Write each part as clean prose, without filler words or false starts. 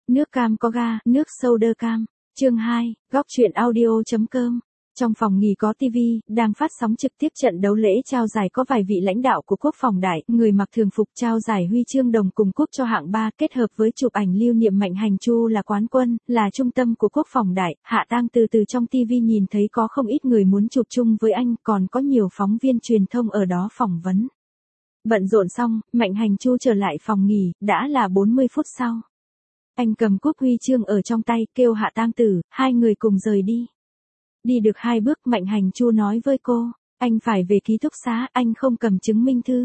Nước cam có ga, nước soda cam. Chương 2, góc truyện audio.com. Trong phòng nghỉ có TV, đang phát sóng trực tiếp trận đấu lễ trao giải có vài vị lãnh đạo của Quốc phòng đại, người mặc thường phục trao giải huy chương đồng cùng cúp cho hạng 3 kết hợp với chụp ảnh lưu niệm Mạnh Hành Chu là quán quân, là trung tâm của Quốc phòng đại. Hạ Tang từ trong TV nhìn thấy có không ít người muốn chụp chung với anh, còn có nhiều phóng viên truyền thông ở đó phỏng vấn. Bận rộn xong, Mạnh Hành Chu trở lại phòng nghỉ, đã là 40 phút sau. Anh cầm cúp huy chương ở trong tay, kêu Hạ Tang Tử, hai người cùng rời đi. Đi được 2 bước, Mạnh Hành Chu nói với cô, anh phải về ký túc xá, anh không cầm chứng minh thư.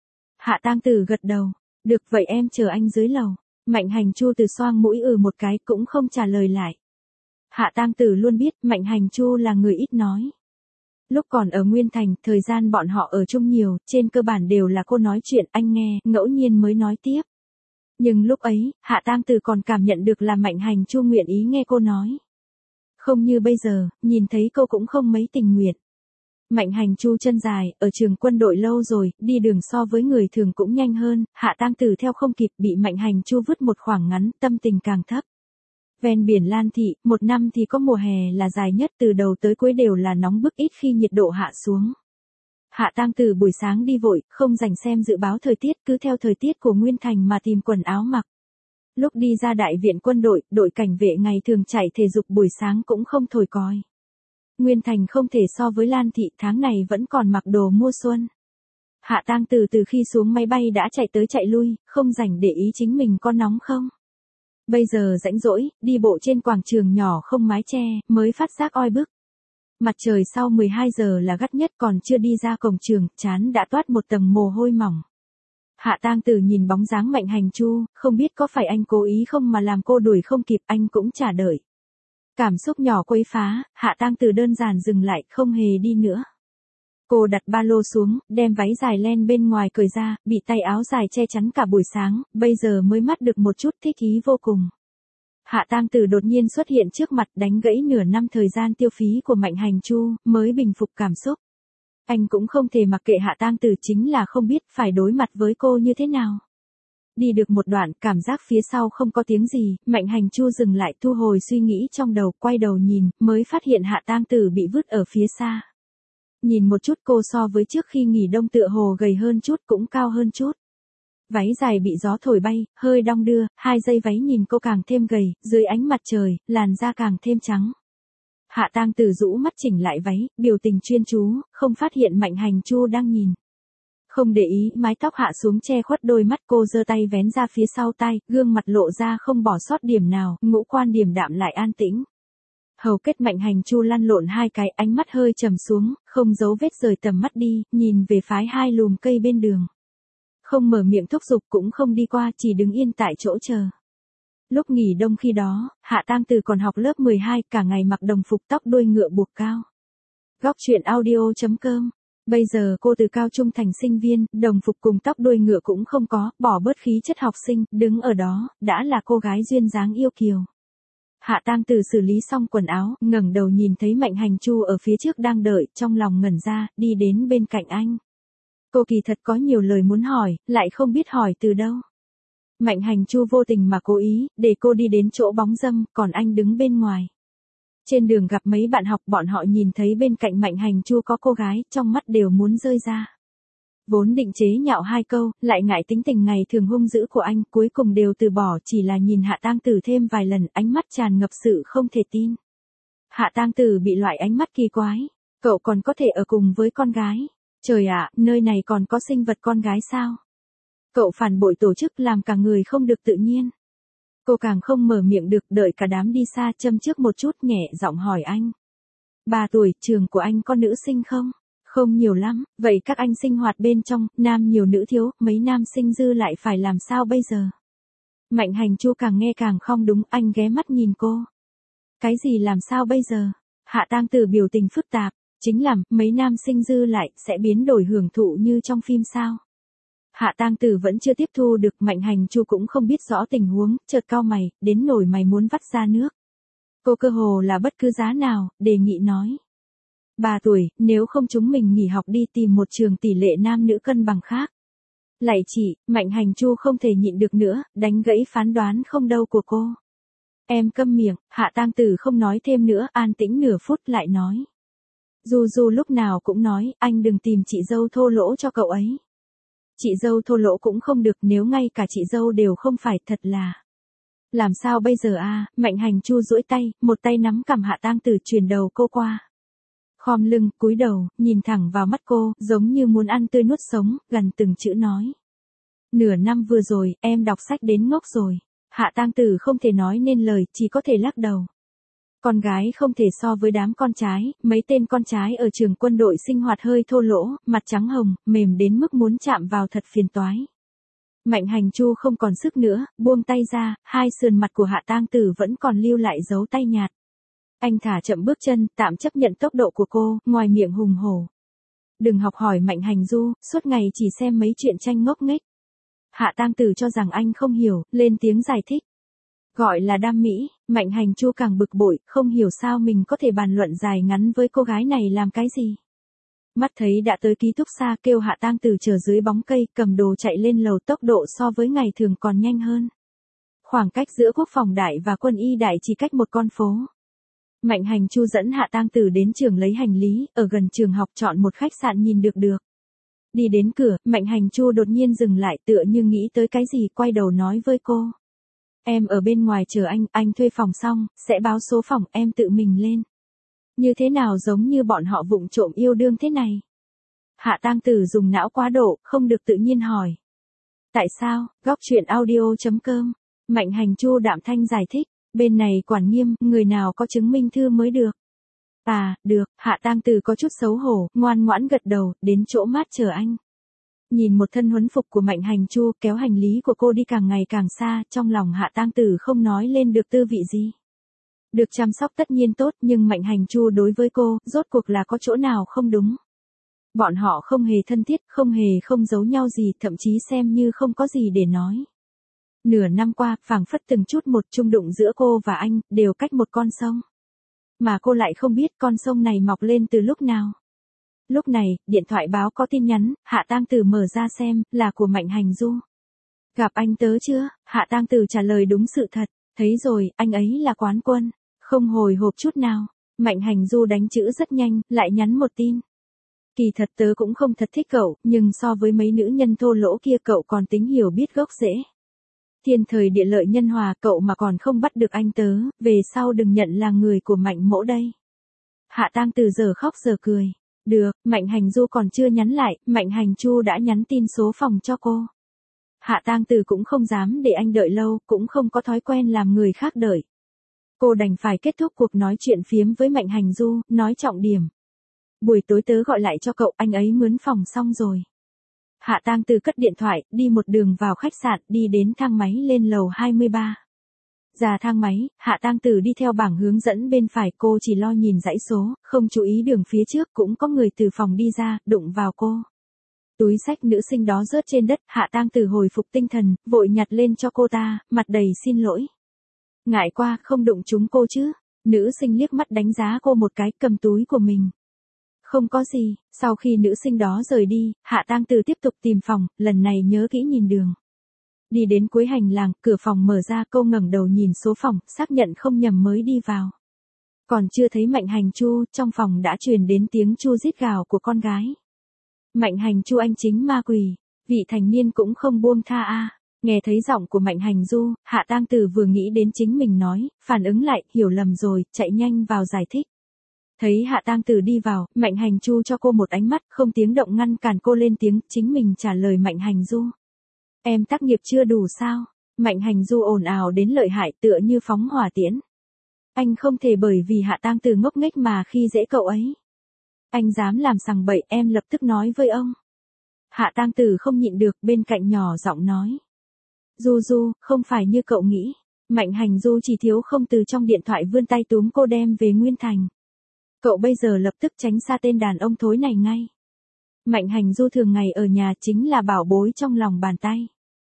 Hạ Tang Tử gật đầu, được vậy em chờ anh dưới lầu. Mạnh Hành Chu từ xoang mũi một cái cũng không trả lời lại. Hạ Tang Tử luôn biết Mạnh Hành Chu là người ít nói. Lúc còn ở Nguyên Thành, thời gian bọn họ ở chung nhiều, trên cơ bản đều là cô nói chuyện, anh nghe, ngẫu nhiên mới nói tiếp. Nhưng lúc ấy, Hạ Tang Tử còn cảm nhận được là Mạnh Hành Chu nguyện ý nghe cô nói. Không như bây giờ, nhìn thấy cô cũng không mấy tình nguyện. Mạnh Hành Chu chân dài, ở trường quân đội lâu rồi, đi đường so với người thường cũng nhanh hơn, Hạ Tang Tử theo không kịp, bị Mạnh Hành Chu vứt một khoảng ngắn, tâm tình càng thấp. Ven biển Lan Thị, một năm thì có mùa hè là dài nhất, từ đầu tới cuối đều là nóng bức, ít khi nhiệt độ hạ xuống. Hạ Tang Tử buổi sáng đi vội, không dành xem dự báo thời tiết, cứ theo thời tiết của Nguyên Thành mà tìm quần áo mặc. Lúc đi ra đại viện quân đội, đội cảnh vệ ngày thường chạy thể dục buổi sáng cũng không thổi còi. Nguyên Thành không thể so với Lan Thị, tháng này vẫn còn mặc đồ mùa xuân. Hạ Tang Tử từ khi xuống máy bay đã chạy tới chạy lui, không rảnh để ý chính mình có nóng không. Bây giờ rảnh rỗi, đi bộ trên quảng trường nhỏ không mái che, mới phát giác oi bức. Mặt trời sau 12 giờ là gắt nhất, còn chưa đi ra cổng trường, trán đã toát một tầng mồ hôi mỏng. Hạ Tang Tử nhìn bóng dáng Mạnh Hành Chu, không biết có phải anh cố ý không mà làm cô đuổi không kịp, anh cũng chả đợi. Cảm xúc nhỏ quấy phá, Hạ Tang Tử đơn giản dừng lại, không hề đi nữa. Cô đặt ba lô xuống, đem váy dài len bên ngoài cởi ra, bị tay áo dài che chắn cả buổi sáng, bây giờ mới mắt được một chút, thích ý vô cùng. Hạ Tang Tử đột nhiên xuất hiện trước mặt, đánh gãy nửa năm thời gian tiêu phí của Mạnh Hành Chu, mới bình phục cảm xúc. Anh cũng không thể mặc kệ Hạ Tang Tử, chính là không biết phải đối mặt với cô như thế nào. Đi được một đoạn, cảm giác phía sau không có tiếng gì, Mạnh Hành Chu dừng lại, thu hồi suy nghĩ trong đầu, quay đầu nhìn, mới phát hiện Hạ Tang Tử bị vứt ở phía xa. Nhìn một chút, cô so với trước khi nghỉ đông tựa hồ gầy hơn chút, cũng cao hơn chút. Váy dài bị gió thổi bay, hơi đong đưa, 2 dây váy nhìn cô càng thêm gầy, dưới ánh mặt trời, làn da càng thêm trắng. Hạ Tang Tử rũ mắt chỉnh lại váy, biểu tình chuyên chú, không phát hiện Mạnh Hành Chu đang nhìn. Không để ý, mái tóc hạ xuống che khuất đôi mắt, cô giơ tay vén ra phía sau tai, gương mặt lộ ra không bỏ sót điểm nào, ngũ quan điềm đạm lại an tĩnh. Hầu kết Mạnh Hành Chu lăn lộn 2 cái, ánh mắt hơi trầm xuống, không giấu vết rời tầm mắt đi, nhìn về phái 2 lùm cây bên đường. Không mở miệng thúc giục cũng không đi qua, chỉ đứng yên tại chỗ chờ. Lúc nghỉ đông khi đó, Hạ Tang Tử còn học lớp 12, cả ngày mặc đồng phục tóc đuôi ngựa buộc cao. Góc truyện audio.com. Bây giờ cô từ cao trung thành sinh viên, đồng phục cùng tóc đuôi ngựa cũng không có, bỏ bớt khí chất học sinh, đứng ở đó, đã là cô gái duyên dáng yêu kiều. Hạ Tang Tử xử lý xong quần áo, ngẩng đầu nhìn thấy Mạnh Hành Chu ở phía trước đang đợi, trong lòng ngẩn ra, đi đến bên cạnh anh. Cô kỳ thật có nhiều lời muốn hỏi, lại không biết hỏi từ đâu. Mạnh Hành Chu vô tình mà cố ý, để cô đi đến chỗ bóng râm, còn anh đứng bên ngoài. Trên đường gặp mấy bạn học, bọn họ nhìn thấy bên cạnh Mạnh Hành Chu có cô gái, trong mắt đều muốn rơi ra. Vốn định chế nhạo 2 câu, lại ngại tính tình ngày thường hung dữ của anh, cuối cùng đều từ bỏ, chỉ là nhìn Hạ Tang Tử thêm vài lần, ánh mắt tràn ngập sự không thể tin. Hạ Tang Tử bị loại ánh mắt kỳ quái. Cậu còn có thể ở cùng với con gái. Trời ạ, nơi này còn có sinh vật con gái sao? Cậu phản bội tổ chức, làm cả người không được tự nhiên. Cô càng không mở miệng được, đợi cả đám đi xa, châm trước một chút, nhẹ giọng hỏi anh. 3 tuổi, trường của anh có nữ sinh không? Không nhiều lắm, vậy các anh sinh hoạt bên trong, nam nhiều nữ thiếu, mấy nam sinh dư lại phải làm sao bây giờ? Mạnh Hành Chu càng nghe càng không đúng, anh ghé mắt nhìn cô. Cái gì làm sao bây giờ? Hạ Tang Tử biểu tình phức tạp, chính là, mấy nam sinh dư lại, sẽ biến đổi hưởng thụ như trong phim sao? Hạ Tang Tử vẫn chưa tiếp thu được, Mạnh Hành Chu cũng không biết rõ tình huống, chợt cau mày, đến nổi mày muốn vắt ra nước. Cô cơ hồ là bất cứ giá nào, đề nghị nói. 3 tuổi, nếu không chúng mình nghỉ học đi tìm một trường tỷ lệ nam nữ cân bằng khác. Lạy chị, Mạnh Hành Chu không thể nhịn được nữa, đánh gãy phán đoán không đâu của cô. Em câm miệng, Hạ Tang Tử không nói thêm nữa, an tĩnh nửa phút lại nói. Du Du lúc nào cũng nói, anh đừng tìm chị dâu thô lỗ cho cậu ấy. Chị dâu thô lỗ cũng không được, nếu ngay cả chị dâu đều không phải, thật là. Làm sao bây giờ à? Mạnh Hành Chu duỗi tay, một tay nắm cằm Hạ Tang Tử, chuyển đầu cô qua. Khom lưng, cúi đầu, nhìn thẳng vào mắt cô, giống như muốn ăn tươi nuốt sống, gần từng chữ nói. Nửa năm vừa rồi, em đọc sách đến ngốc rồi. Hạ Tang Tử không thể nói nên lời, chỉ có thể lắc đầu. Con gái không thể so với đám con trai, mấy tên con trai ở trường quân đội sinh hoạt hơi thô lỗ, mặt trắng hồng, mềm đến mức muốn chạm vào thật phiền toái. Mạnh Hành Chu không còn sức nữa, buông tay ra, hai sườn mặt của Hạ Tang Tử vẫn còn lưu lại dấu tay nhạt. Anh thả chậm bước chân, tạm chấp nhận tốc độ của cô, ngoài miệng hùng hổ. Đừng học hỏi Mạnh Hành Du, suốt ngày chỉ xem mấy chuyện tranh ngốc nghếch. Hạ Tang Tử cho rằng anh không hiểu, lên tiếng giải thích. Gọi là đam mỹ, Mạnh Hành Chu càng bực bội, không hiểu sao mình có thể bàn luận dài ngắn với cô gái này làm cái gì. Mắt thấy đã tới ký túc xá, kêu Hạ Tang Tử chờ dưới bóng cây, cầm đồ chạy lên lầu, tốc độ so với ngày thường còn nhanh hơn. Khoảng cách giữa quốc phòng đại và quân y đại chỉ cách một con phố. Mạnh Hành Chu dẫn Hạ Tang Tử đến trường lấy hành lý, ở gần trường học chọn một khách sạn nhìn được. Đi đến cửa, Mạnh Hành Chu đột nhiên dừng lại, tựa như nghĩ tới cái gì, quay đầu nói với cô. Em ở bên ngoài chờ anh thuê phòng xong, sẽ báo số phòng, em tự mình lên. Như thế nào giống như bọn họ vụng trộm yêu đương thế này? Hạ Tang Tử dùng não quá độ, không được tự nhiên hỏi. Tại sao? Góc truyện audio.com. Mạnh Hành Chu đạm thanh giải thích, bên này quản nghiêm, người nào có chứng minh thư mới được. À, được, Hạ Tang Tử có chút xấu hổ, ngoan ngoãn gật đầu, đến chỗ mát chờ anh. Nhìn một thân huấn phục của Mạnh Hành Chu kéo hành lý của cô đi càng ngày càng xa, trong lòng Hạ Tang Tử không nói lên được tư vị gì. Được chăm sóc tất nhiên tốt, nhưng Mạnh Hành Chu đối với cô, rốt cuộc là có chỗ nào không đúng. Bọn họ không hề thân thiết, không giấu nhau gì, thậm chí xem như không có gì để nói. Nửa năm qua, phảng phất từng chút một chung đụng giữa cô và anh, đều cách một con sông. Mà cô lại không biết con sông này mọc lên từ lúc nào. Lúc này, điện thoại báo có tin nhắn, Hạ Tang Tử mở ra xem, là của Mạnh Hành Du. Gặp anh tớ chưa? Hạ Tang Tử trả lời đúng sự thật, thấy rồi, anh ấy là quán quân, không hồi hộp chút nào. Mạnh Hành Du đánh chữ rất nhanh, lại nhắn một tin. Kỳ thật tớ cũng không thật thích cậu, nhưng so với mấy nữ nhân thô lỗ kia cậu còn tính hiểu biết gốc rễ. Thiên thời địa lợi nhân hòa, cậu mà còn không bắt được anh tớ, về sau đừng nhận là người của Mạnh mỗ đây. Hạ Tang Tử giờ khóc giờ cười. Được, Mạnh Hành Du còn chưa nhắn lại, Mạnh Hành Chu đã nhắn tin số phòng cho cô. Hạ Tang Tử cũng không dám để anh đợi lâu, cũng không có thói quen làm người khác đợi. Cô đành phải kết thúc cuộc nói chuyện phiếm với Mạnh Hành Du, nói trọng điểm. Buổi tối tớ gọi lại cho cậu, anh ấy mướn phòng xong rồi. Hạ Tang Tử cất điện thoại, đi một đường vào khách sạn, đi đến thang máy lên lầu 23. Ra thang máy, Hạ Tang Tử đi theo bảng hướng dẫn bên phải, cô chỉ lo nhìn dãy số, không chú ý đường phía trước, cũng có người từ phòng đi ra, đụng vào cô. Túi xách nữ sinh đó rớt trên đất, Hạ Tang Tử hồi phục tinh thần, vội nhặt lên cho cô ta, mặt đầy xin lỗi. Ngại qua, không đụng chúng cô chứ. Nữ sinh liếc mắt đánh giá cô một cái, cầm túi của mình. Không có gì, sau khi nữ sinh đó rời đi, Hạ Tang Tử tiếp tục tìm phòng, lần này nhớ kỹ nhìn đường. Đi đến cuối hành lang, cửa phòng mở ra, cô ngẩng đầu nhìn số phòng, xác nhận không nhầm mới đi vào. Còn chưa thấy Mạnh Hành Chu, trong phòng đã truyền đến tiếng chu rít gào của con gái. Mạnh Hành Chu anh chính ma quỷ, vị thành niên cũng không buông tha a. Nghe thấy giọng của Mạnh Hành Du, Hạ Tang Tử vừa nghĩ đến chính mình nói, phản ứng lại, hiểu lầm rồi, chạy nhanh vào giải thích. Thấy Hạ Tang Tử đi vào, Mạnh Hành Chu cho cô một ánh mắt, không tiếng động ngăn cản cô lên tiếng, chính mình trả lời Mạnh Hành Du. Em tác nghiệp chưa đủ sao? Mạnh Hành Du ồn ào đến lợi hại, tựa như phóng hỏa tiễn. Anh không thể bởi vì Hạ Tang Tử ngốc nghếch mà khi dễ cậu ấy. Anh dám làm sằng bậy, em lập tức nói với ông. Hạ Tang Tử không nhịn được, bên cạnh nhỏ giọng nói. Du Du, không phải như cậu nghĩ. Mạnh Hành Du chỉ thiếu không từ trong điện thoại vươn tay túm cô đem về Nguyên Thành. Cậu bây giờ lập tức tránh xa tên đàn ông thối này ngay. Mạnh Hành Du thường ngày ở nhà chính là bảo bối trong lòng bàn tay.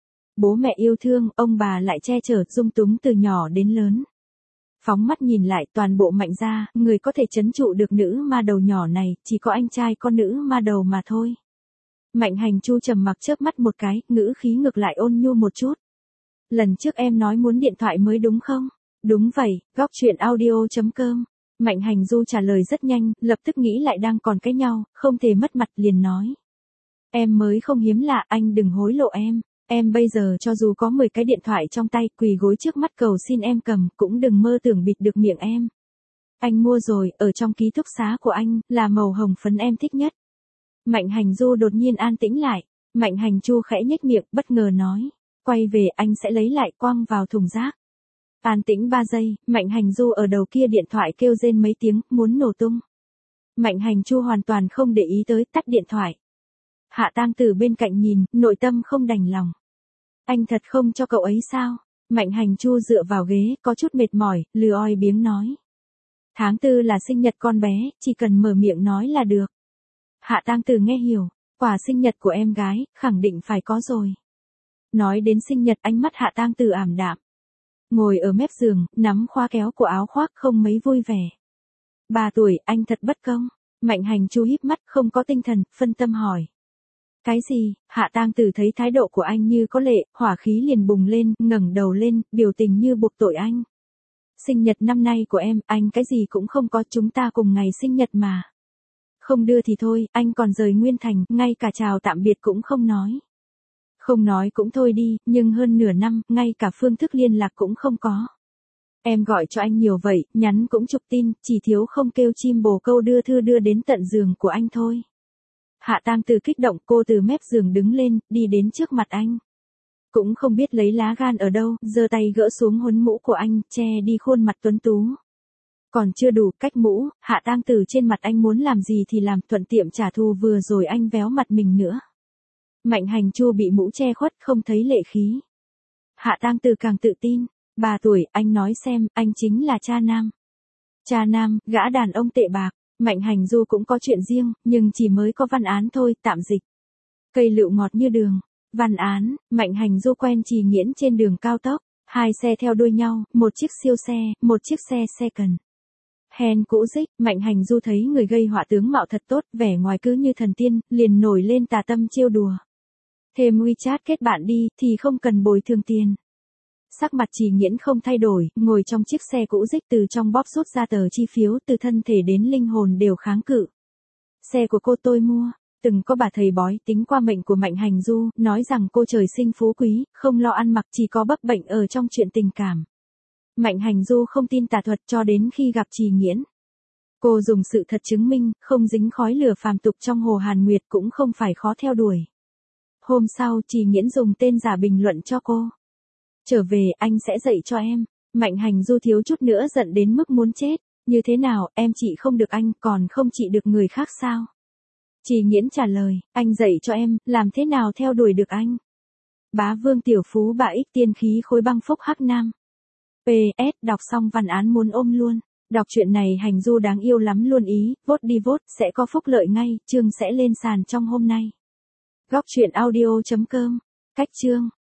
Bố mẹ yêu thương, ông bà lại che chở, dung túng từ nhỏ đến lớn. Phóng mắt nhìn lại toàn bộ Mạnh gia, người có thể trấn trụ được nữ ma đầu nhỏ này, chỉ có anh trai con nữ ma đầu mà thôi. Mạnh Hành Chu trầm mặc chớp mắt một cái, ngữ khí ngược lại ôn nhu một chút. Lần trước em nói muốn điện thoại mới đúng không? Đúng vậy, góc chuyện audio.com. Mạnh Hành Du trả lời rất nhanh, lập tức nghĩ lại đang còn cãi nhau, không thể mất mặt liền nói. Em mới không hiếm lạ, anh đừng hối lộ em. Em bây giờ cho dù có 10 cái điện thoại trong tay, quỳ gối trước mắt cầu xin em cầm, cũng đừng mơ tưởng bịt được miệng em. Anh mua rồi, ở trong ký túc xá của anh, là màu hồng phấn em thích nhất. Mạnh Hành Du đột nhiên an tĩnh lại. Mạnh Hành Chu khẽ nhếch miệng, bất ngờ nói. Quay về anh sẽ lấy lại, quăng vào thùng rác. An tĩnh 3 giây, Mạnh Hành Du ở đầu kia điện thoại kêu rên mấy tiếng, muốn nổ tung. Mạnh Hành Chu hoàn toàn không để ý tới, tắt điện thoại. Hạ Tang từ bên cạnh nhìn, nội tâm không đành lòng. Anh thật không cho cậu ấy sao? Mạnh Hành Chu dựa vào ghế, có chút mệt mỏi, lừ oi biếng nói. Tháng 4 là sinh nhật con bé, chỉ cần mở miệng nói là được. Hạ Tang từ nghe hiểu, quà sinh nhật của em gái, khẳng định phải có rồi. Nói đến sinh nhật, ánh mắt Hạ Tang từ ảm đạm. Ngồi ở mép giường, nắm khóa kéo của áo khoác không mấy vui vẻ. 3 tuổi, anh thật bất công. Mạnh Hành Chu híp mắt, không có tinh thần, phân tâm hỏi. Cái gì? Hạ Tang Tử thấy thái độ của anh như có lệ, hỏa khí liền bùng lên, ngẩng đầu lên, biểu tình như buộc tội anh. Sinh nhật năm nay của em, anh cái gì cũng không có, chúng ta cùng ngày sinh nhật mà. Không đưa thì thôi, anh còn rời Nguyên Thành, ngay cả chào tạm biệt cũng không nói. Không nói cũng thôi đi, nhưng hơn nửa năm, ngay cả phương thức liên lạc cũng không có. Em gọi cho anh nhiều vậy, nhắn cũng chục tin, chỉ thiếu không kêu chim bồ câu đưa thư đưa đến tận giường của anh thôi. Hạ Tang Từ kích động, cô từ mép giường đứng lên, đi đến trước mặt anh. Cũng không biết lấy lá gan ở đâu, giơ tay gỡ xuống huấn mũ của anh, che đi khuôn mặt tuấn tú. Còn chưa đủ, cách mũ, Hạ Tang Từ trên mặt anh muốn làm gì thì làm, thuận tiệm trả thù vừa rồi anh véo mặt mình nữa. Mạnh Hành Chu bị mũ che khuất, không thấy lệ khí. Hạ Tang Từ càng tự tin. 3 tuổi, anh nói xem, anh chính là cha nam. Cha nam, gã đàn ông tệ bạc. Mạnh Hành Du cũng có chuyện riêng, nhưng chỉ mới có văn án thôi, tạm dịch. Cây lựu ngọt như đường. Văn án, Mạnh Hành Du quen Trì Nghiễn trên đường cao tốc. 2 xe theo đuôi nhau, một chiếc siêu xe, một chiếc xe second. Hèn cũ dích, Mạnh Hành Du thấy người gây họa tướng mạo thật tốt, vẻ ngoài cứ như thần tiên, liền nổi lên tà tâm trêu đùa. Thêm WeChat kết bạn đi, thì không cần bồi thường tiền. Sắc mặt Trì Nghiễn không thay đổi, ngồi trong chiếc xe cũ rích, từ trong bóp rút ra tờ chi phiếu, từ thân thể đến linh hồn đều kháng cự. Xe của cô tôi mua. Từng có bà thầy bói tính qua mệnh của Mạnh Hành Du, nói rằng cô trời sinh phú quý, không lo ăn mặc, chỉ có bấp bênh ở trong chuyện tình cảm. Mạnh Hành Du không tin tà thuật cho đến khi gặp Trì Nghiễn. Cô dùng sự thật chứng minh, không dính khói lửa phàm tục trong Hồ Hàn Nguyệt, cũng không phải khó theo đuổi. Hôm sau, Trì Nghiễn dùng tên giả bình luận cho cô. Trở về, anh sẽ dạy cho em. Mạnh Hành Du thiếu chút nữa giận đến mức muốn chết. Như thế nào, em trị không được anh, còn không trị được người khác sao? Trì Nghiễn trả lời, anh dạy cho em, làm thế nào theo đuổi được anh? Bá Vương Tiểu Phú bà ích tiên khí khối băng phúc hắc nam. PS, đọc xong văn án muốn ôm luôn. Đọc chuyện này Hành Du đáng yêu lắm luôn ý, vote đi vote, sẽ có phúc lợi ngay, chương sẽ lên sàn trong hôm nay. Góc chuyện audio.com. Cách chương.